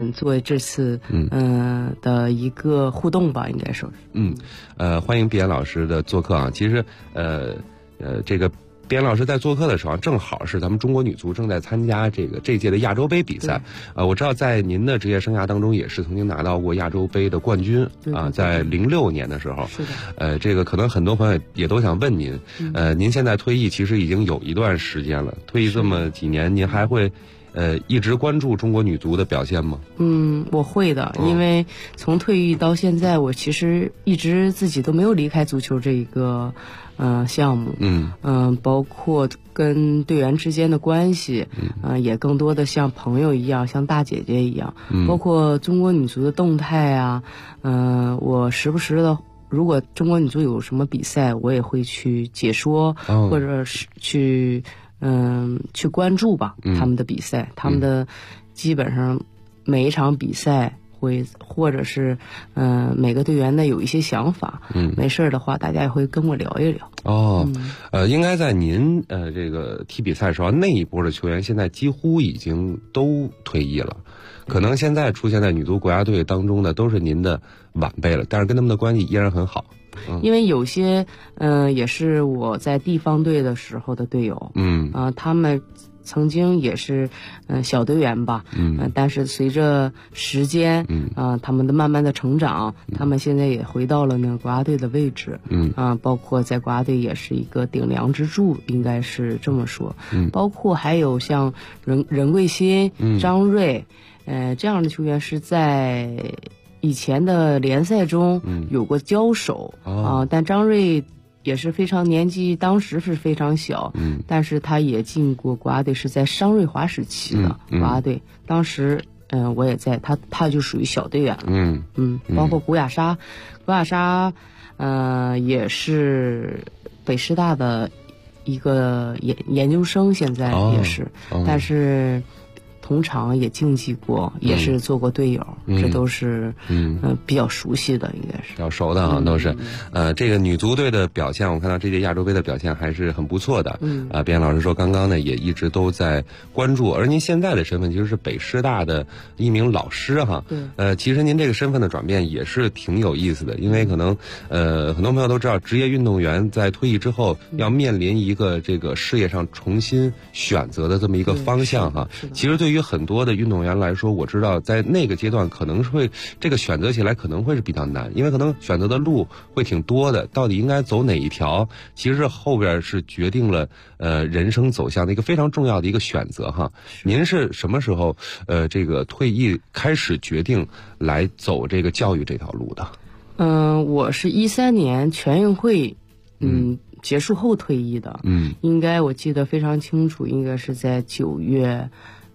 作为这次的一个互动吧，应该说是。 欢迎毕岩老师的做客啊。其实这个毕岩老师在做客的时候，正好是咱们中国女足正在参加这届的亚洲杯比赛。我知道在您的职业生涯当中，也是曾经拿到过亚洲杯的冠军啊，在06年的时候。 是的。 这个可能很多朋友也都想问您，您现在退役其实已经有一段时间了，退役这么几年，您还会一直关注中国女足的表现吗？ 我会的，因为从退役到现在，我其实一直自己都没有离开足球这一个项目。包括跟队员之间的关系，也更多的像朋友一样，像大姐姐一样。包括中国女足的动态啊，我时不时的，如果中国女足有什么比赛，我也会去解说，或者是去关注吧他们的比赛，他们的基本上每一场比赛或者是每个队员的有一些想法，没事的话大家也会跟我聊一聊。 应该在您这个踢比赛的时候，那一波的球员现在几乎已经都退役了，可能现在出现在女足国家队当中的都是您的晚辈了，但是跟他们的关系依然很好。 因为有些也是我在地方队的时候的队友，他们曾经也是小队员吧，但是随着时间，他们的慢慢的成长，他们现在也回到了那个国家队的位置，包括在国家队也是一个顶梁支柱，应该是这么说。包括还有像任桂欣、张睿，这样的球员是在以前的联赛中有过交手但张睿也是非常年纪，当时是非常小，但是他也进过国家队，是在商瑞华时期的国家队，当时我也在，他就属于小队员了。包括古雅莎也是北师大的一个研究生，现在也是，但是同场也竞技过，也是做过队友，这都是比较熟悉的，应该是比较熟的啊，都是。这个女足队的表现，我看到这届亚洲杯的表现还是很不错的。毕岩老师说，刚刚呢也一直都在关注，而您现在的身份其实是北师大的一名老师哈。其实您这个身份的转变也是挺有意思的，因为可能很多朋友都知道，职业运动员在退役之后要面临一个这个事业上重新选择的这么一个方向哈。其实对于很多的运动员来说，我知道在那个阶段可能会这个选择起来可能会是比较难，因为可能选择的路会挺多的，到底应该走哪一条，其实后边是决定了人生走向的一个非常重要的一个选择哈。您是什么时候这个退役开始决定来走这个教育这条路的？ 我是13年全运会结束后退役的，应该我记得非常清楚，应该是在9月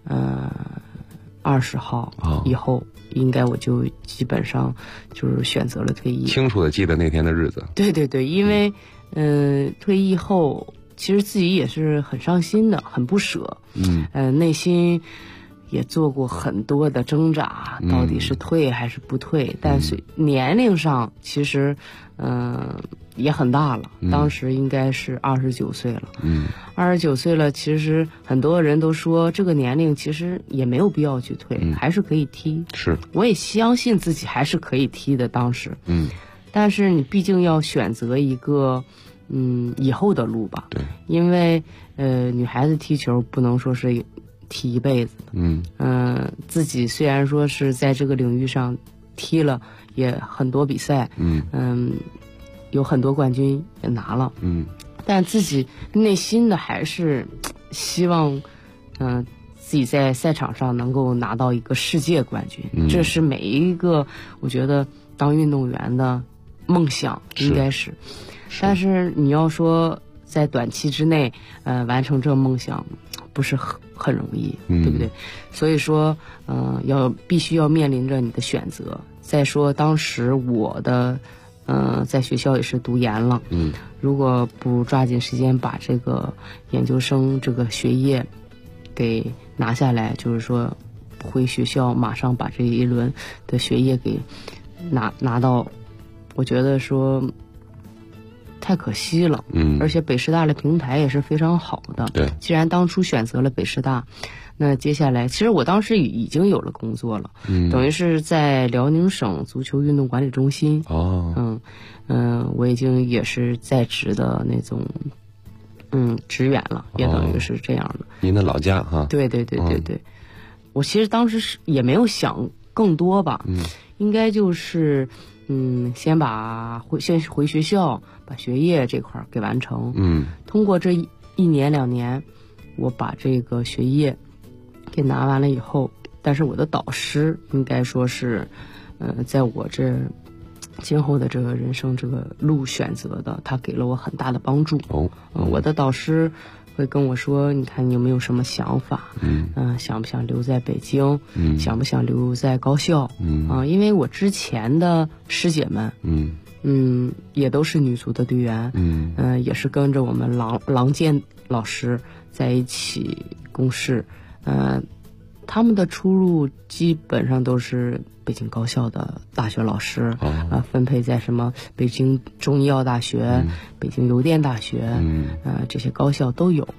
20号以后，应该我就基本上就是选择了退役。 清楚的记得那天的日子。 对，因为退役后其实自己也是很伤心的，很不舍，内心也做过很多的挣扎，到底是退还是不退，但是年龄上其实也很大了，当时应该是29岁了。29岁了，其实很多人都说这个年龄其实也没有必要去退，还是可以踢。是，我也相信自己还是可以踢的当时。但是你毕竟要选择一个以后的路吧。对，因为女孩子踢球不能说是踢一辈子的。自己虽然说是在这个领域上踢了也很多比赛，有很多冠军也拿了，但自己内心的还是希望自己在赛场上能够拿到一个世界冠军，这是每一个我觉得当运动员的梦想，应该是。但是你要说在短期之内完成这个梦想不是很容易，对不对？所以说必须要面临着你的选择。再说当时我的在学校也是读研了，如果不抓紧时间把这个研究生这个学业给拿下来，就是说回学校马上把这一轮的学业给拿到，我觉得说太可惜了。而且北师大的平台也是非常好的。对，既然当初选择了北师大， 那接下来，其实我当时已经有了工作了，等于是在辽宁省足球运动管理中心。我已经也是在职的那种，职员了，也等于是这样的。 您的老家哈？ 对。我其实当时也没有想更多吧，应该就是，先回学校，把学业这块给完成。通过这1年2年，我把这个学业给拿完了以后，但是我的导师应该说是，在我这今后的这个人生这个路选择的，他给了我很大的帮助。我的导师会跟我说，你看你有没有什么想法？想不想留在北京？想不想留在高校？因为我之前的师姐们，也都是女足的队员，也是跟着我们郎健老师在一起共事，他们的出路基本上都是北京高校的大学老师，分配在什么北京中医药大学、北京邮电大学，这些高校都有。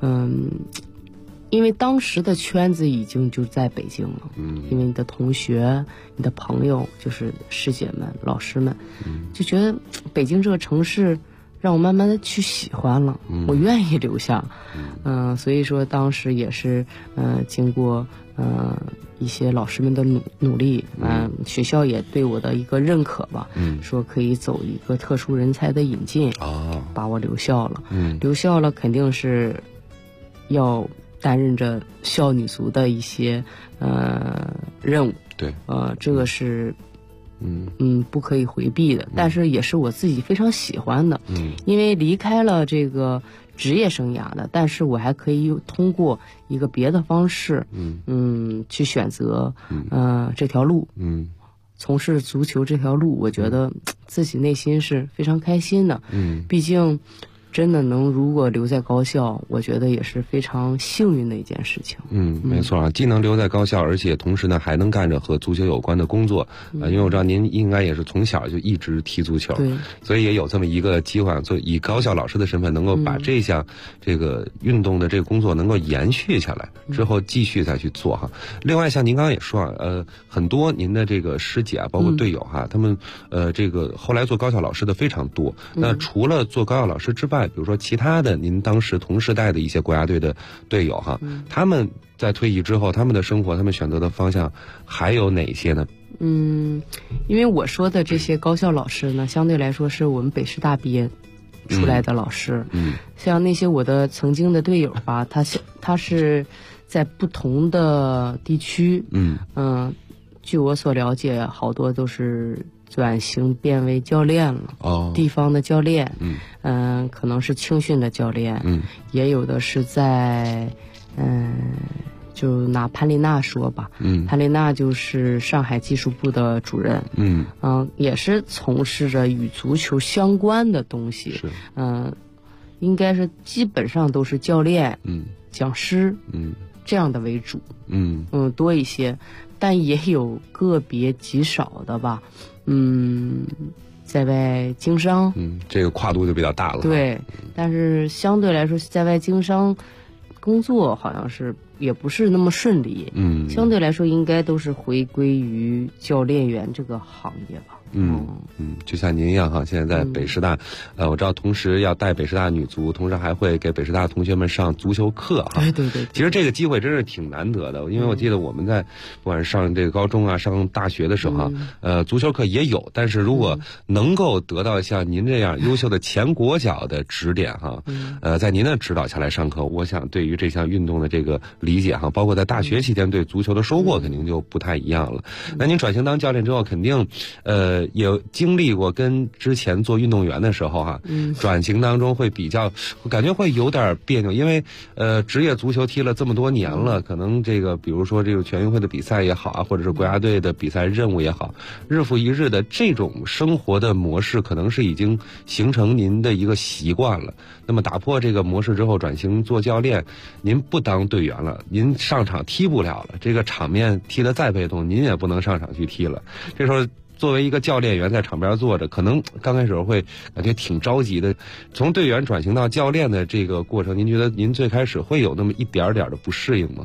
因为当时的圈子已经就在北京了，因为你的同学、你的朋友，就是师姐们、老师们，就觉得北京这个城市让我慢慢的去喜欢了，我愿意留下。所以说当时也是经过一些老师们的努力，学校也对我的一个认可吧，说可以走一个特殊人才的引进，把我留校了。留校了肯定是要担任着校女足的一些任务， 对， 这个是不可以回避的，但是也是我自己非常喜欢的，因为离开了这个职业生涯的，但是我还可以通过一个别的方式，去选择这条路，从事足球这条路，我觉得自己内心是非常开心的，毕竟真的如果留在高校，我觉得也是非常幸运的一件事情。 没错啊，既能留在高校，而且同时呢还能干着和足球有关的工作。因为我知道您应该也是从小就一直踢足球， 对， 所以也有这么一个机会，以高校老师的身份能够把这项这个运动的这个工作能够延续下来，之后继续再去做哈。另外像您刚刚也说很多您的这个师姐啊，包括队友哈，他们这个后来做高校老师的非常多。那除了做高校老师之外，比如说其他的您当时同时代的一些国家队的队友哈，他们在退役之后，他们的生活，他们选择的方向还有哪些呢？ 因为我说的这些高校老师呢，相对来说是我们北师大毕业出来的老师，像那些我的曾经的队友吧，他是在不同的地区，据我所了解，好多都是转型变为教练了，地方的教练，可能是青训的教练，也有的是在，就拿潘丽娜说吧，潘丽娜就是上海技术部的主任，也是从事着与足球相关的东西，应该是基本上都是教练，讲师，这样的为主，多一些。但也有个别极少的吧，在外经商， 这个跨度就比较大了。 对，但是相对来说，在外经商工作好像是也不是那么顺利，相对来说应该都是回归于教练员这个行业吧。就像您一样哈，现在在北师大，我知道同时要带北师大女足，同时还会给北师大同学们上足球课哈。 对。 其实这个机会真是挺难得的，因为我记得我们在不管是上这个高中啊、上大学的时候足球课也有，但是如果能够得到像您这样优秀的前国脚的指点哈，在您的指导下来上课，我想对于这项运动的这个理解哈，包括在大学期间对足球的收获肯定就不太一样了。那您转型当教练之后，肯定也经历过跟之前做运动员的时候哈，转型当中会比较，我感觉会有点别扭，因为职业足球踢了这么多年了，可能这个比如说这个全运会的比赛也好啊，或者是国家队的比赛任务也好，日复一日的这种生活的模式，可能是已经形成您的一个习惯了。那么打破这个模式之后，转型做教练，您不当队员了，您上场踢不了了，这个场面踢得再被动，您也不能上场去踢了。这时候作为一个教练员在场边坐着，可能刚开始会感觉挺着急的。从队员转型到教练的这个过程，您觉得您最开始会有那么一点点的不适应吗？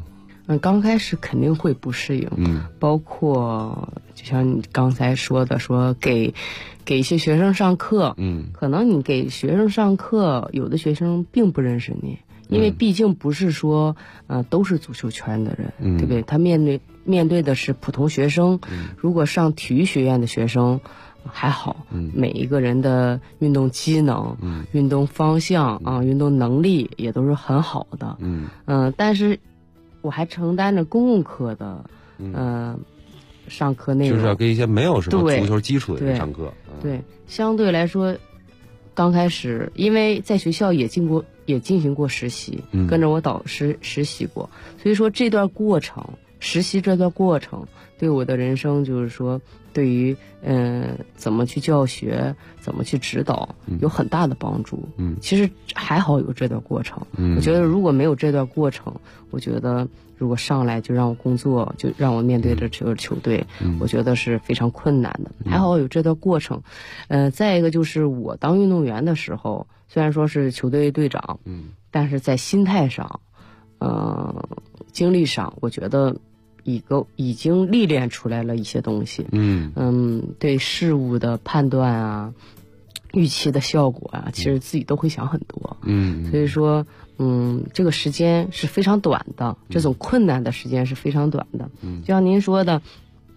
刚开始肯定会不适应，包括就像你刚才说的，说给一些学生上课，可能你给学生上课，有的学生并不认识你，因为毕竟不是说都是足球圈的人，对不对？他面对的是普通学生，如果上体育学院的学生还好，每一个人的运动机能、运动方向运动能力也都是很好的，但是我还承担着公共课的上课内容， 就是要给一些没有什么足球基础的人上课。 对，相对来说，刚开始因为在学校也进行过实习，跟着我导师实习过，所以说这段过程，实习这段过程对我的人生就是说，对于怎么去教学，怎么去指导，有很大的帮助。其实还好有这段过程。我觉得如果没有这段过程，我觉得如果上来就让我工作，就让我面对着这个球队，我觉得是非常困难的。还好有这段过程。再一个就是我当运动员的时候，虽然说是球队队长，但是在心态上，精力上，我觉得已经历练出来了一些东西。对事物的判断啊，预期的效果啊，其实自己都会想很多。所以说，这个时间是非常短的，这种困难的时间是非常短的。就像您说的，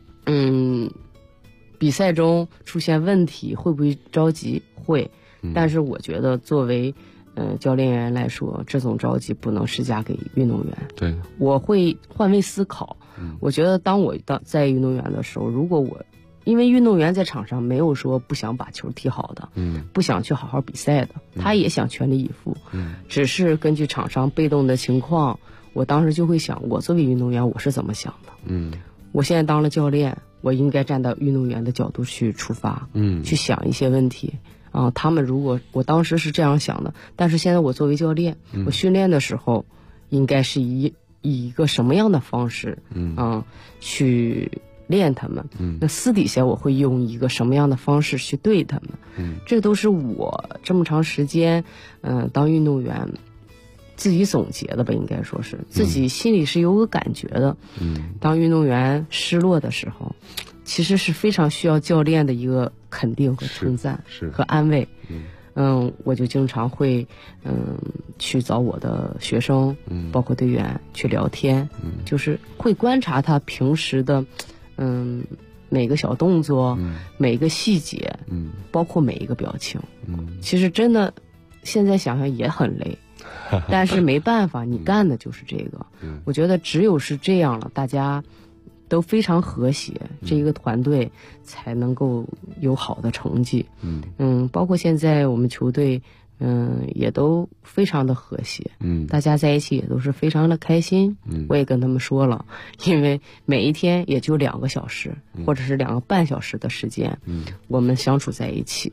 比赛中出现问题会不会着急？会，但是我觉得作为教练员来说，这种着急不能施加给运动员。 对， 我会换位思考。我觉得当我在运动员的时候，如果因为运动员在场上没有说不想把球踢好的，不想去好好比赛的，他也想全力以赴，只是根据场上被动的情况，我当时就会想，我作为运动员我是怎么想的？我现在当了教练，我应该站到运动员的角度去出发，去想一些问题。他们如果我当时是这样想的，但是现在我作为教练，我训练的时候应该是以一个什么样的方式去练他们，那私底下我会用一个什么样的方式去对他们，这都是我这么长时间当运动员自己总结的吧，应该说是自己心里是有个感觉的。当运动员失落的时候，其实是非常需要教练的一个肯定和称赞和安慰。我就经常会去找我的学生，包括队员去聊天，就是会观察他平时的每个小动作，每个细节，包括每一个表情。其实真的现在想想也很累，但是没办法，你干的就是这个。我觉得只有是这样了，大家都非常和谐，这一个团队才能够有好的成绩。包括现在我们球队也都非常的和谐，大家在一起也都是非常的开心。我也跟他们说了，因为每一天也就2个小时，或者是2个半小时的时间，我们相处在一起。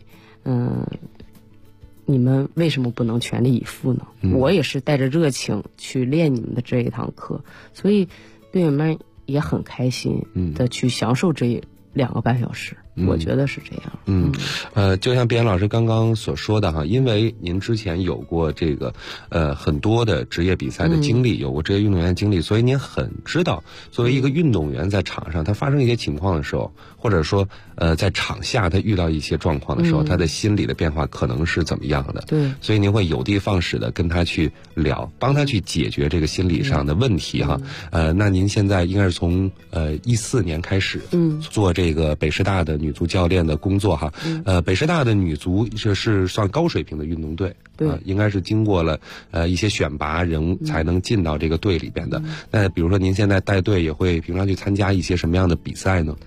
你们为什么不能全力以赴呢？我也是带着热情去练你们的这一堂课，所以队员们也很开心的去享受这2个半小时。我觉得是这样。 就像毕岩老师刚刚所说的哈，因为您之前有过这个很多的职业比赛的经历，有过职业运动员经历，所以您很知道作为一个运动员在场上他发生一些情况的时候，或者说在场下他遇到一些状况的时候，他的心理的变化可能是怎么样的。 对， 所以您会有的放矢的跟他去聊，帮他去解决这个心理上的问题哈。那您现在应该是从14年开始做这个北师大的女足教练的工作哈。北师大的女足是算高水平的运动队， 对， 应该是经过了一些选拔人才能进到这个队里边的。那比如说您现在带队也会平常去参加一些什么样的比赛呢？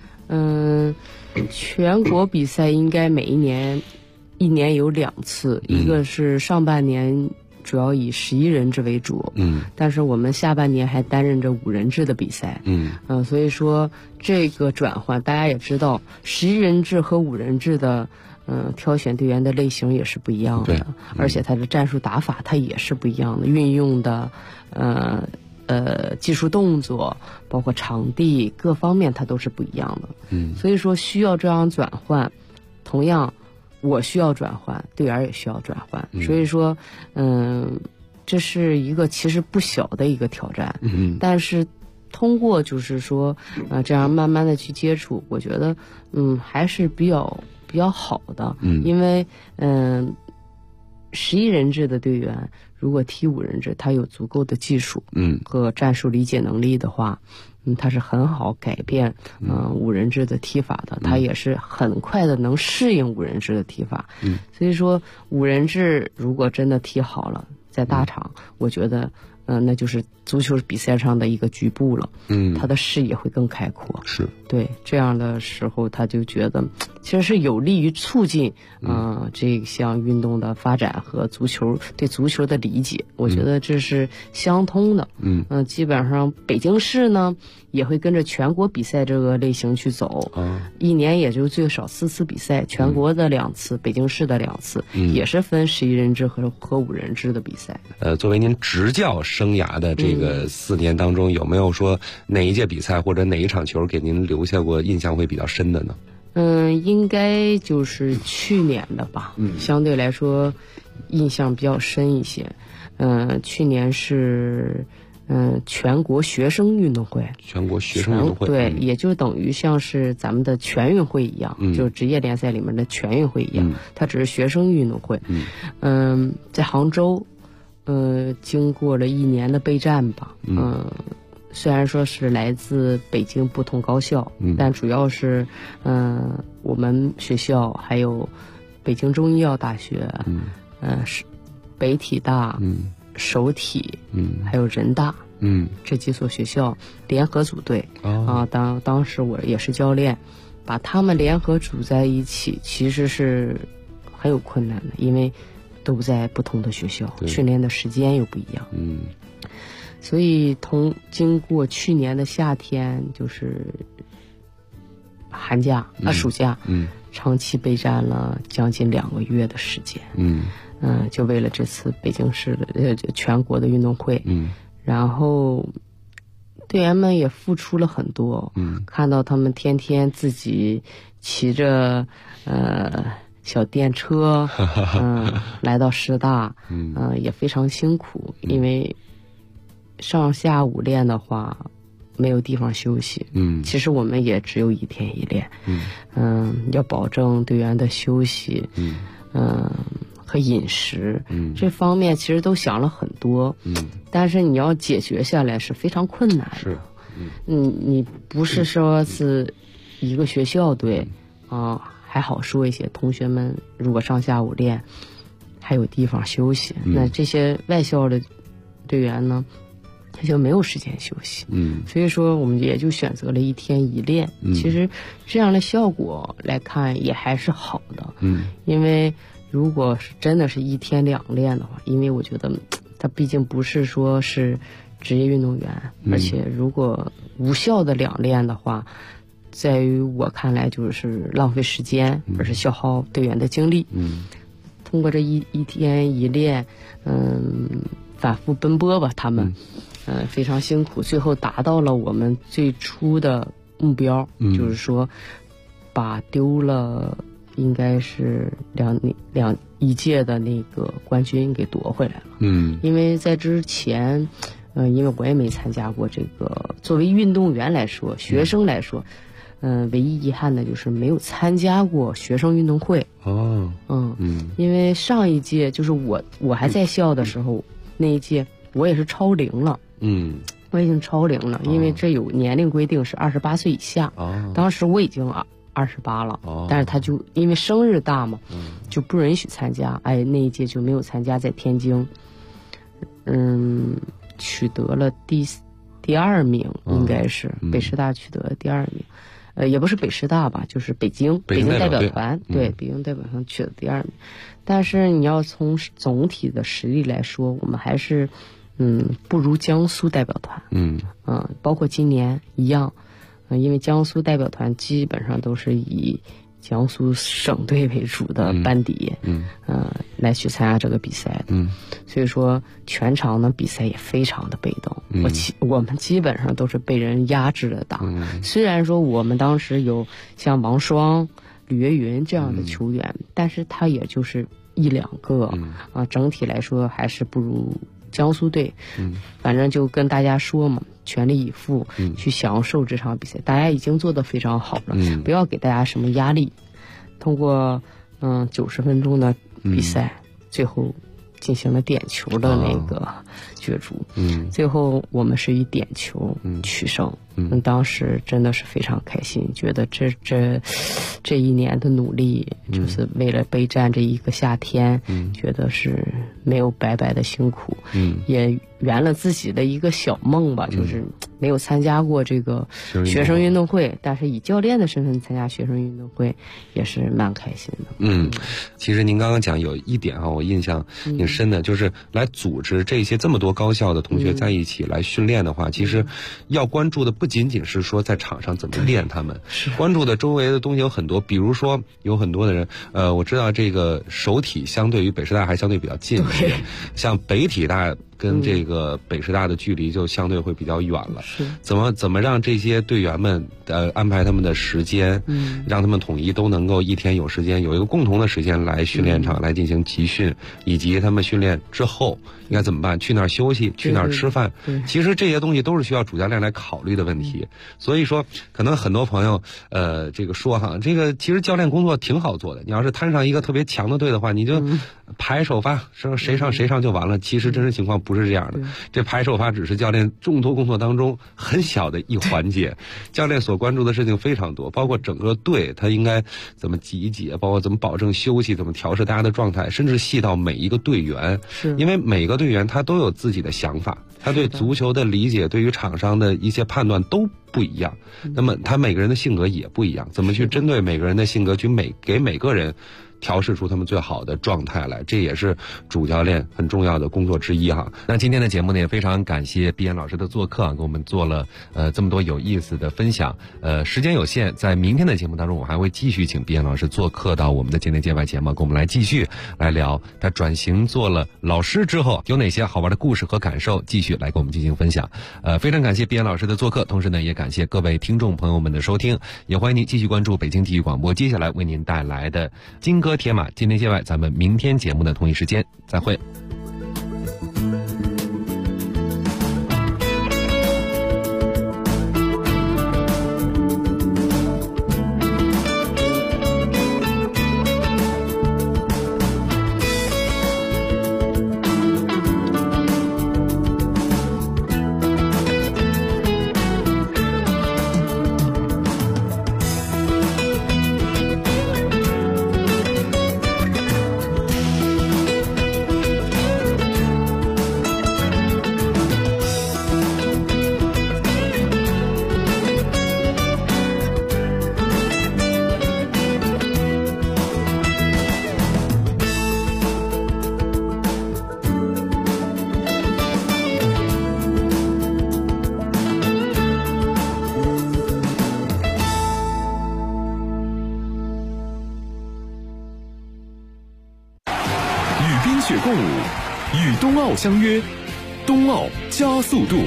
全国比赛应该每一年有2次，一个是上半年主要以11人制为主，但是我们下半年还担任着5人制的比赛，所以说这个转换大家也知道，11人制和5人制的挑选队员的类型也是不一样的，而且它的战术打法它也是不一样的，运用的技术动作，包括场地各方面它都是不一样的，所以说需要这样转换。同样我需要转换，队员也需要转换，所以说这是一个其实不小的一个挑战，但是通过就是说这样慢慢的去接触，我觉得还是比较好的。因为11人制的队员如果踢5人制，他有足够的技术和战术理解能力的话，他是很好改变5人制的踢法的，他也是很快的能适应5人制的踢法。所以说5人制如果真的踢好了，在大场我觉得那就是足球比赛上的一个局部了。他的视野会更开阔。 是对，这样的时候他就觉得其实是有利于促进这项运动的发展和对足球的理解。我觉得这是相通的。基本上北京市呢也会跟着全国比赛这个类型去走。一年也就最少4次比赛，全国的2次，北京市的2次，也是分11人制和5人制的比赛。 作为您执教生涯的这个4年当中，有没有说哪一届比赛或者哪一场球给您留下过印象会比较深的呢？ 应该就是去年的吧。相对来说印象比较深一些。去年是全国学生运动会。全国学生运动会，对，也就等于像是咱们的全运会一样，就是职业联赛里面的全运会一样，它只是学生运动会。在杭州，经过了1年的备战吧。虽然说是来自北京不同高校，但主要是我们学校还有北京中医药大学，北体大，首体，还有人大，这几所学校联合组队。当时我也是教练，把他们联合组在一起，其实是很有困难的，因为都在不同的学校，训练的时间又不一样。所以经过去年的夏天，就是寒假暑假，长期备战了将近2个月的时间。就为了这次北京市的全国的运动会。然后队员们也付出了很多。看到他们天天自己骑着小电车来到师大，也非常辛苦，因为上下午练的话没有地方休息。其实我们也只有1天1练。要保证队员的休息和饮食，这方面其实都想了很多。但是你要解决下来是非常困难的。是。你不是说是一个学校队还好说一些，同学们如果上下午练还有地方休息，那这些外校的队员呢他就没有时间休息。所以说我们也就选择了1天1练。其实这样的效果来看也还是好的。因为如果是真的是1天2练的话，因为我觉得他毕竟不是说是职业运动员，而且如果无效的2练的话，在于我看来就是浪费时间，而是消耗队员的精力。通过这一天1练，反复奔波吧，他们非常辛苦，最后达到了我们最初的目标，就是说把丢了应该是一届的那个冠军给夺回来了。因为在之前因为我也没参加过这个，作为运动员来说，学生来说唯一遗憾的就是没有参加过学生运动会。因为上一届就是我还在校的时候，那一届我也是超龄了。我已经超龄了，因为这有年龄规定是28岁以下。当时我已经28了，但是他就因为生日大嘛，就不允许参加。那一届就没有参加，在天津取得了第2名，应该是北师大取得了第2名。也不是北师大吧，就是北京代表团，对，北京代表团取得第2名。但是你要从总体的实力来说，我们还是不如江苏代表团。包括今年一样。因为江苏代表团基本上都是以江苏省队为主的班底来去参加这个比赛的。所以说全场呢比赛也非常的被动。我们基本上都是被人压制的打。虽然说我们当时有像王霜、吕岳云这样的球员，但是他也就是1-2个整体来说还是不如江苏队，反正就跟大家说嘛，全力以赴去享受这场比赛，大家已经做得非常好了，不要给大家什么压力。通过90分钟的比赛，最后进行了点球的那个角逐，最后我们是以点球取胜。当时真的是非常开心，觉得这一年的努力，就是为了备战这一个夏天，觉得是没有白白的辛苦，也圆了自己的一个小梦吧，就是没有参加过这个学生运动会，但是以教练的身份参加学生运动会也是蛮开心的。 其实您刚刚讲有一点我印象挺深的，就是来组织这么多高校的同学在一起来训练的话，其实要关注的不仅仅是说在场上怎么练他们，关注的周围的东西有很多，比如说有很多的人，我知道这个首体相对于北师大还相对比较近一点，像北体大跟这个北师大的距离就相对会比较远了。怎么让这些队员们安排他们的时间，让他们统一都能够一天有时间，有一个共同的时间来训练场来进行集训，以及他们训练之后应该怎么办，去哪儿休息，去哪儿吃饭。其实这些东西都是需要主教练来考虑的问题。所以说可能很多朋友这个说这个其实教练工作挺好做的，你要是摊上一个特别强的队的话，你就排首发，谁上谁上就完了。其实真实情况不是这样的，这排首发只是教练众多工作当中很小的一环节，教练所关注的事情非常多，包括整个队他应该怎么集结，包括怎么保证休息，怎么调试大家的状态，甚至细到每一个队员，因为每个队员他都有自己的想法，他对足球的理解，对于场上的一些判断都不一样，那么他每个人的性格也不一样，怎么去针对每个人的性格，去给每个人调试出他们最好的状态来，这也是主教练很重要的工作之一那今天的节目呢，也非常感谢毕岩老师的做客给我们做了这么多有意思的分享。时间有限，在明天的节目当中，我还会继续请毕岩老师做客到我们的今天界外节目，跟我们来继续来聊他转型做了老师之后有哪些好玩的故事和感受，继续来跟我们进行分享。非常感谢毕岩老师的做客，同时呢，也感谢各位听众朋友们的收听，也欢迎您继续关注北京体育广播接下来为您带来的金戈铁马今天界外，咱们明天节目的同一时间再会。 雪共舞，与冬奥相约，冬奥加速度。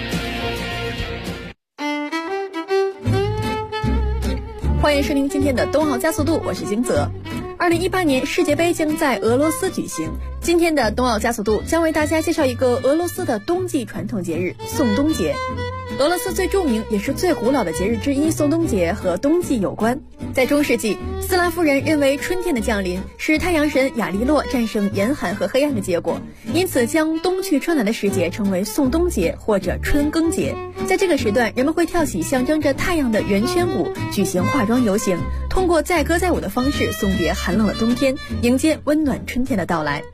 欢迎收听今天的冬奥加速度，我是金泽。2018年世界杯将在俄罗斯举行，今天的冬奥加速度将为大家介绍一个俄罗斯的冬季传统节日——宋冬节。俄罗斯最著名也是最古老的节日之一宋冬节和冬季有关。在中世纪，斯拉夫人认为春天的降临是太阳神亚利洛战胜严寒和黑暗的结果，因此将冬去春来的时节称为宋冬节或者春耕节。在这个时段，人们会跳起象征着太阳的圆圈舞，举行化妆游行，通过载歌载舞的方式送别寒冷的冬天，迎接温暖春天的到来。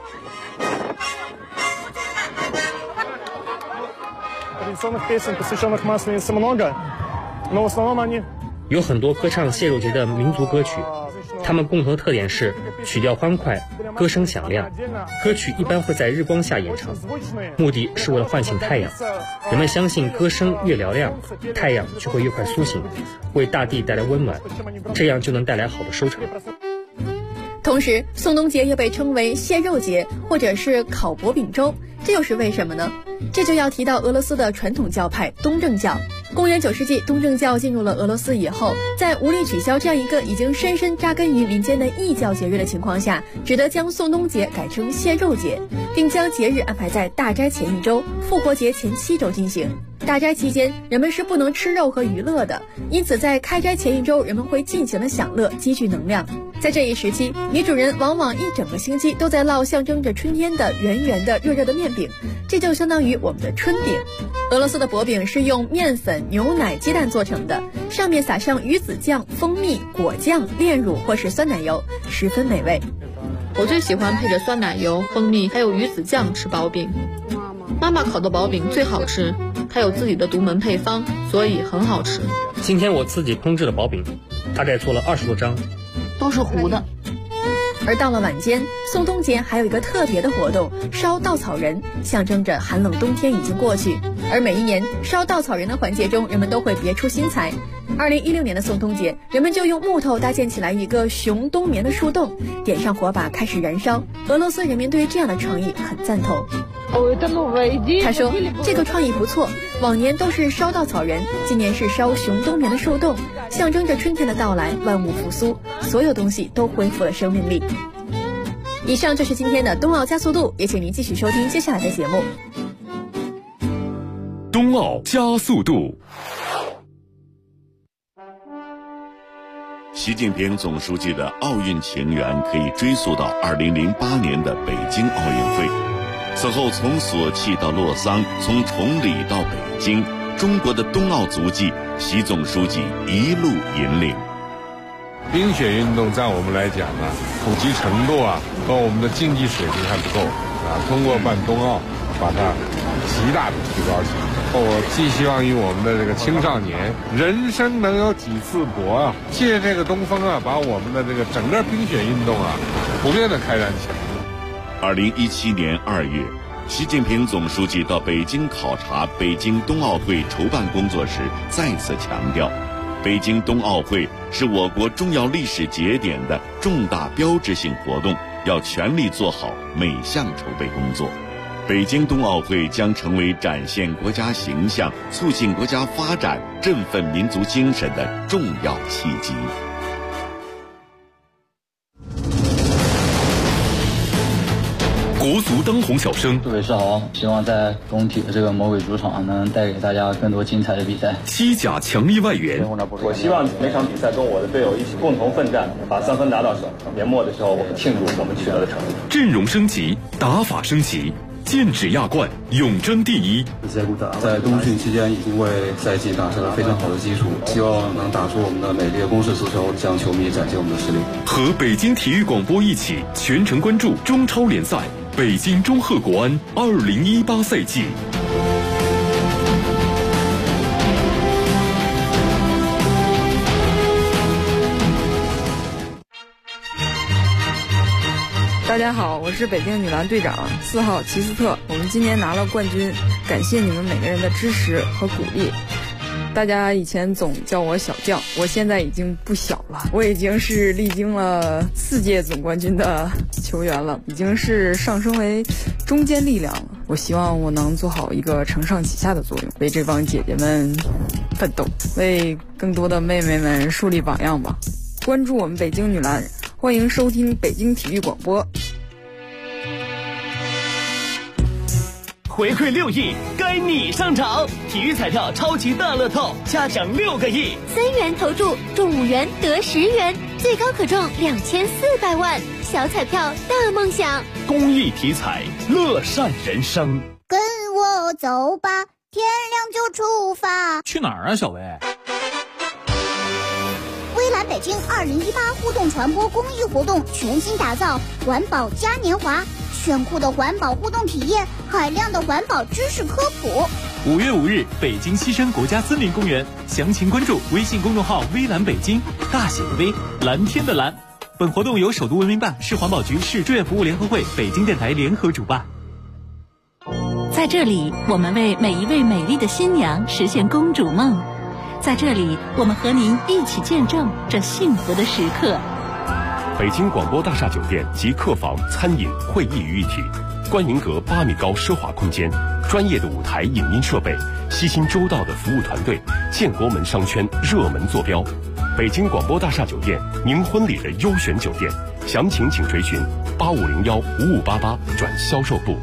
有很多歌唱谢肉节的民族歌曲，它们共同的特点是曲调欢快，歌声响亮。歌曲一般会在日光下演唱，目的是为了唤醒太阳。人们相信歌声越嘹亮，太阳就会越快苏醒，为大地带来温暖，这样就能带来好的收成。同时，宋冬节又被称为谢肉节或者是烤薄饼粥， 这又是为什么呢？这就要提到俄罗斯的传统教派东正教。公元9世纪，东正教进入了俄罗斯以后，在无力取消这样一个已经深深扎根于民间的异教节日的情况下，只得将宋冬节改成献肉节，并将节日安排在大斋前1周、复活节前7周进行。大斋期间，人们是不能吃肉和娱乐的，因此在开斋前1周，人们会尽情的享乐，积聚能量。在这一时期，女主人往往一整个星期都在烙象征着春天的圆圆的热热的面饼，这就相当于我们的春饼。俄罗斯的薄饼是用面粉、牛奶、鸡蛋做成的，上面撒上鱼子酱、蜂蜜、果酱、炼乳或是酸奶油，十分美味。 我最喜欢配着酸奶油、蜂蜜还有鱼子酱吃薄饼。妈妈烤的薄饼最好吃，它有自己的独门配方，所以很好吃。 今天我自己烹制的薄饼，大概做了20多张， 都是糊的。 而到了晚间，宋冬节还有一个特别的活动，烧稻草人，象征着寒冷冬天已经过去。而每一年烧稻草人的环节中，人们都会别出心裁。2016年的宋冬节，人们就用木头搭建起来一个熊冬眠的树洞，点上火把开始燃烧。俄罗斯人民对于这样的创意很赞同。他说这个创意不错，往年都是烧稻草人，今年是烧熊冬眠的树洞，象征着春天的到来，万物复苏，所有东西都恢复了生命力。以上就是今天的冬奥加速度，也请您继续收听接下来的节目。 冬奥加速度。 习近平总书记的奥运情缘可以追溯到2008年的北京奥运会。此后从索契到洛桑，从崇礼到北京，中国的冬奥足迹，习总书记一路引领。 冰雪运动在我们来讲呢，普及程度和我们的竞技水平还不够通过办冬奥，把它极大的提高起来。我寄希望于我们的这个青少年，人生能有几次搏借这个东风把我们的这个整个冰雪运动普遍的开展起来。 2017年2月，习近平总书记到北京考察北京冬奥会筹办工作时，再次强调，北京冬奥会是我国重要历史节点的重大标志性活动，要全力做好每项筹备工作。北京冬奥会将成为展现国家形象、促进国家发展、振奋民族精神的重要契机。 国足当红小生， 各位是好，希望在工体的这个魔鬼主场能带给大家更多精彩的比赛。 西甲强力外援， 我希望每场比赛中我的队友一起共同奋战，把3分拿到手。年末的时候，我们庆祝我们取得的成绩。 阵容升级，打法升级，剑指亚冠，永争第一。 在冬训期间已经为赛季打下了非常好的基础，希望能打出我们的美丽的攻势足球，向球迷展现我们的实力。 和北京体育广播一起全程关注中超联赛。北京中赫国安2018赛季。 大家好，我是北京女篮队长4号齐斯特，我们今年拿了冠军，感谢你们每个人的支持和鼓励。大家以前总叫我小将，我现在已经不小了，我已经是历经了4届总冠军的球员了，已经是上升为中坚力量了。我希望我能做好一个承上启下的作用，为这帮姐姐们奋斗，为更多的妹妹们树立榜样吧。关注我们北京女篮，欢迎收听北京体育广播。 回馈6亿，该你上场！体育彩票超级大乐透，加奖6个亿 ，3元投注中5元得10元，最高可中2400万，小彩票大梦想。 公益体彩，乐善人生。 跟我走吧，天亮就出发。 去哪儿啊，小薇？ 微蓝北京2018互动传播公益活动全新打造，环保嘉年华。炫酷的环保互动体验，海量的环保知识科普。 5月5日，北京西山国家森林公园，详情关注微信公众号“微蓝北京”，大写的微，蓝天的蓝。本活动由首都文明办、市环保局、市志愿服务联合会、北京电台联合主办。 在这里，我们为每一位美丽的新娘实现公主梦。在这里，我们和您一起见证这幸福的时刻。 北京广播大厦酒店及客房、餐饮、会议于一体， 观银阁8米高奢华空间，专业的舞台影音设备，悉心周到的服务团队，建国门商圈热门坐标。北京广播大厦酒店，您婚礼的优选酒店，详情请垂询85015588转销售部。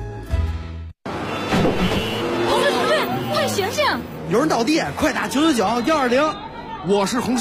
同志，快醒醒！ 有人倒地，快打999-120。我是红十